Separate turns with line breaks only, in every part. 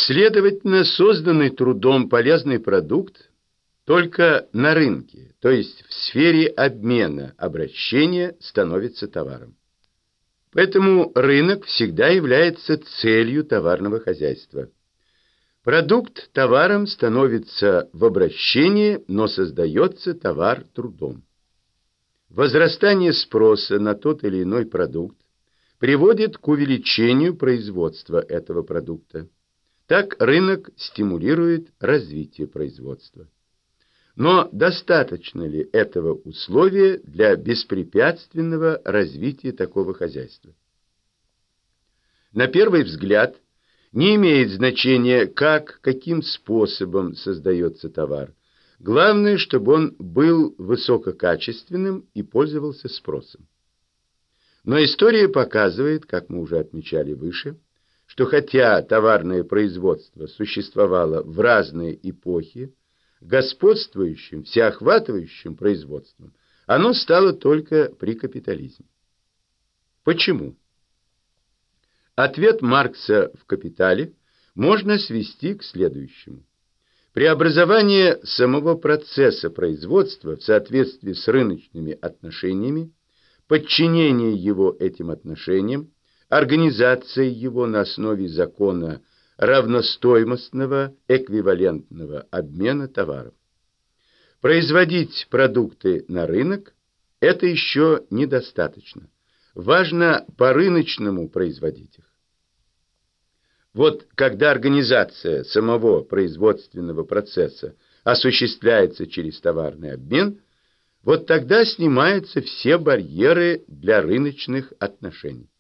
Следовательно, созданный трудом полезный продукт только на рынке, то есть в сфере обмена, обращения, становится товаром. Поэтому рынок всегда является целью товарного хозяйства. Продукт товаром становится в обращении, но создается товар трудом. Возрастание спроса на тот или иной продукт приводит к увеличению производства этого продукта. Так рынок стимулирует развитие производства. Но достаточно ли этого условия для беспрепятственного развития такого хозяйства? На первый взгляд, не имеет значения, каким способом создается товар. Главное, чтобы он был высококачественным и пользовался спросом. Но история показывает, как мы уже отмечали выше, что хотя товарное производство существовало в разные эпохи, господствующим, всеохватывающим производством оно стало только при капитализме. Почему? Ответ Маркса в «Капитале» можно свести к следующему. Преобразование самого процесса производства в соответствии с рыночными отношениями, подчинение его этим отношениям, организация его на основе закона равностоимостного эквивалентного обмена товаров. Производить продукты на рынок – это еще недостаточно. Важно по-рыночному производить их. Вот когда организация самого производственного процесса осуществляется через товарный обмен, вот тогда снимаются все барьеры для рыночных отношений.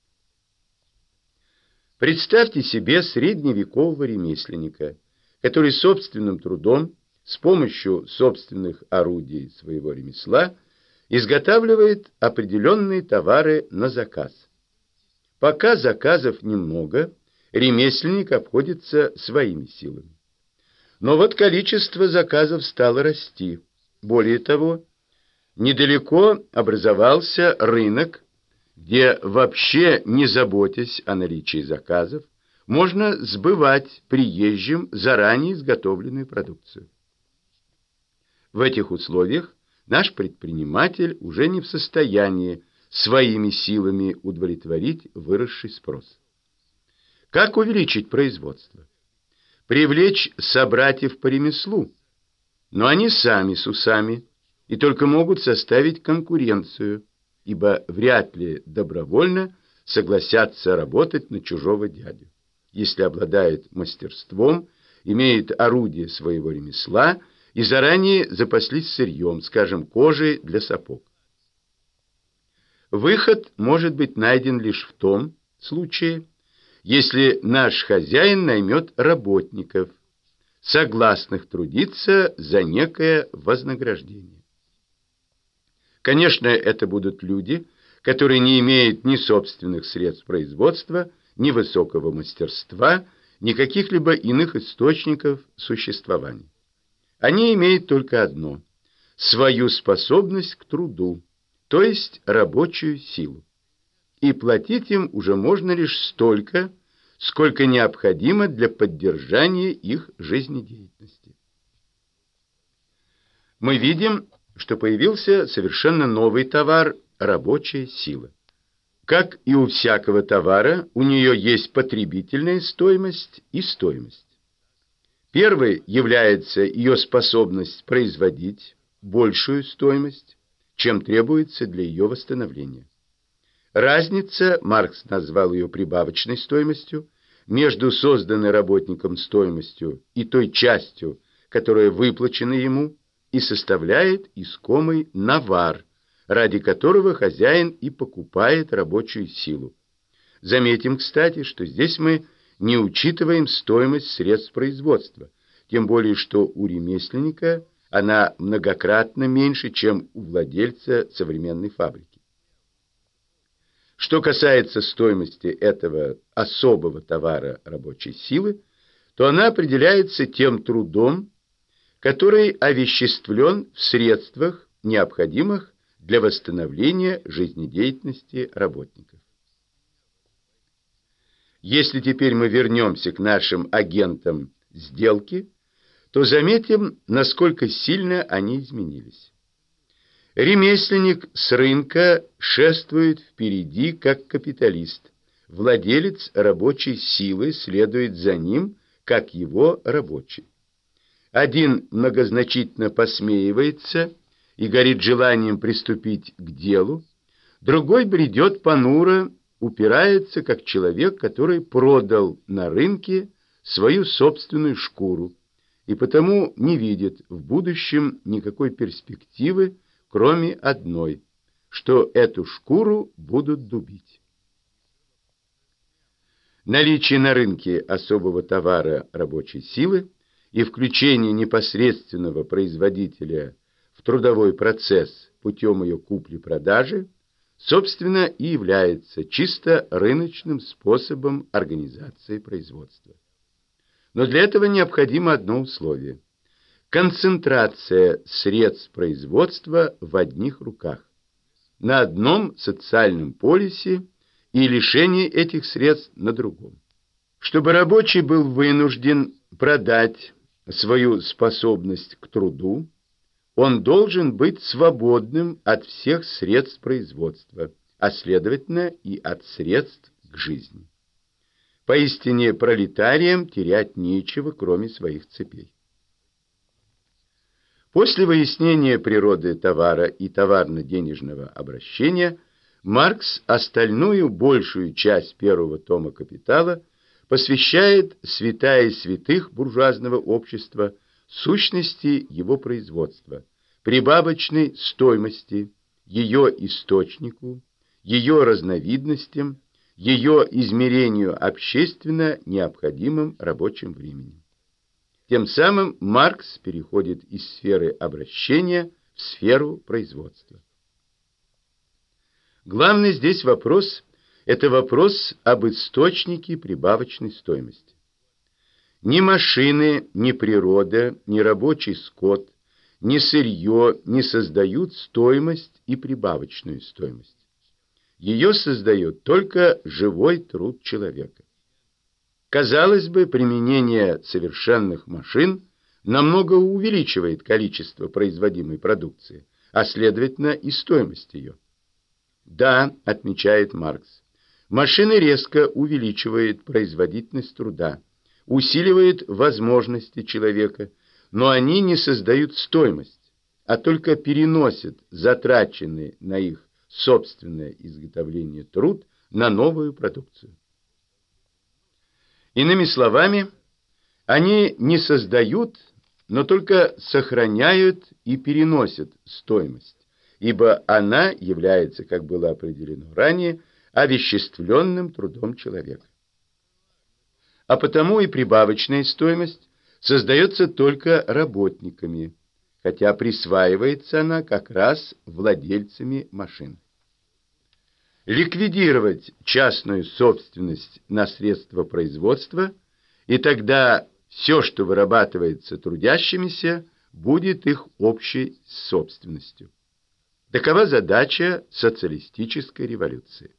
Представьте себе средневекового ремесленника, который собственным трудом, с помощью собственных орудий своего ремесла, изготавливает определенные товары на заказ. Пока заказов немного, ремесленник обходится своими силами. Но вот количество заказов стало расти. Более того, недалеко образовался рынок, где вообще не заботясь о наличии заказов, можно сбывать приезжим заранее изготовленную продукцию. В этих условиях наш предприниматель уже не в состоянии своими силами удовлетворить выросший спрос. Как увеличить производство? Привлечь собратьев по ремеслу, но они сами с усами и только могут составить конкуренцию, ибо вряд ли добровольно согласятся работать на чужого дядю, если обладает мастерством, имеет орудие своего ремесла и заранее запаслись сырьем, скажем, кожей для сапог. Выход может быть найден лишь в том случае, если наш хозяин наймет работников, согласных трудиться за некое вознаграждение. Конечно, это будут люди, которые не имеют ни собственных средств производства, ни высокого мастерства, ни каких-либо иных источников существования. Они имеют только одно – свою способность к труду, то есть рабочую силу. И платить им уже можно лишь столько, сколько необходимо для поддержания их жизнедеятельности. Мы видим, что появился совершенно новый товар – рабочая сила. Как и у всякого товара, у нее есть потребительная стоимость и стоимость. Первой является ее способность производить большую стоимость, чем требуется для ее восстановления. Разница, Маркс назвал ее прибавочной стоимостью, между созданной работником стоимостью и той частью, которая выплачена ему, и составляет искомый навар, ради которого хозяин и покупает рабочую силу. Заметим, кстати, что здесь мы не учитываем стоимость средств производства, тем более что у ремесленника она многократно меньше, чем у владельца современной фабрики. Что касается стоимости этого особого товара рабочей силы, то она определяется тем трудом, который овеществлен в средствах, необходимых для восстановления жизнедеятельности работников. Если теперь мы вернемся к нашим агентам сделки, то заметим, насколько сильно они изменились. Ремесленник с рынка шествует впереди как капиталист, владелец рабочей силы следует за ним, как его рабочий. Один многозначительно посмеивается и горит желанием приступить к делу, другой бредет понуро, упирается, как человек, который продал на рынке свою собственную шкуру и потому не видит в будущем никакой перспективы, кроме одной, что эту шкуру будут дубить. Наличие на рынке особого товара рабочей силы и включение непосредственного производителя в трудовой процесс путем ее купли-продажи, собственно, и является чисто рыночным способом организации производства. Но для этого необходимо одно условие – концентрация средств производства в одних руках, на одном социальном полюсе и лишение этих средств на другом. Чтобы рабочий был вынужден продать свою способность к труду, он должен быть свободным от всех средств производства, а следовательно и от средств к жизни. Поистине пролетариям терять нечего, кроме своих цепей. После выяснения природы товара и товарно-денежного обращения Маркс остальную большую часть первого тома «Капитала» посвящает святая святых буржуазного общества сущности его производства, прибавочной стоимости, ее источнику, ее разновидностям, ее измерению общественно необходимым рабочим временем. Тем самым Маркс переходит из сферы обращения в сферу производства. Главный здесь вопрос – это вопрос об источнике прибавочной стоимости. Ни машины, ни природа, ни рабочий скот, ни сырье не создают стоимость и прибавочную стоимость. Ее создает только живой труд человека. Казалось бы, применение совершенных машин намного увеличивает количество производимой продукции, а следовательно и стоимость ее. Да, отмечает Маркс, машины резко увеличивают производительность труда, усиливают возможности человека, но они не создают стоимость, а только переносят затраченный на их собственное изготовление труд на новую продукцию. Иными словами, они не создают, но только сохраняют и переносят стоимость, ибо она является, как было определено ранее, овеществленным трудом человека. А потому и прибавочная стоимость создается только работниками, хотя присваивается она как раз владельцами машин. Ликвидировать частную собственность на средства производства, и тогда все, что вырабатывается трудящимися, будет их общей собственностью. Такова задача социалистической революции.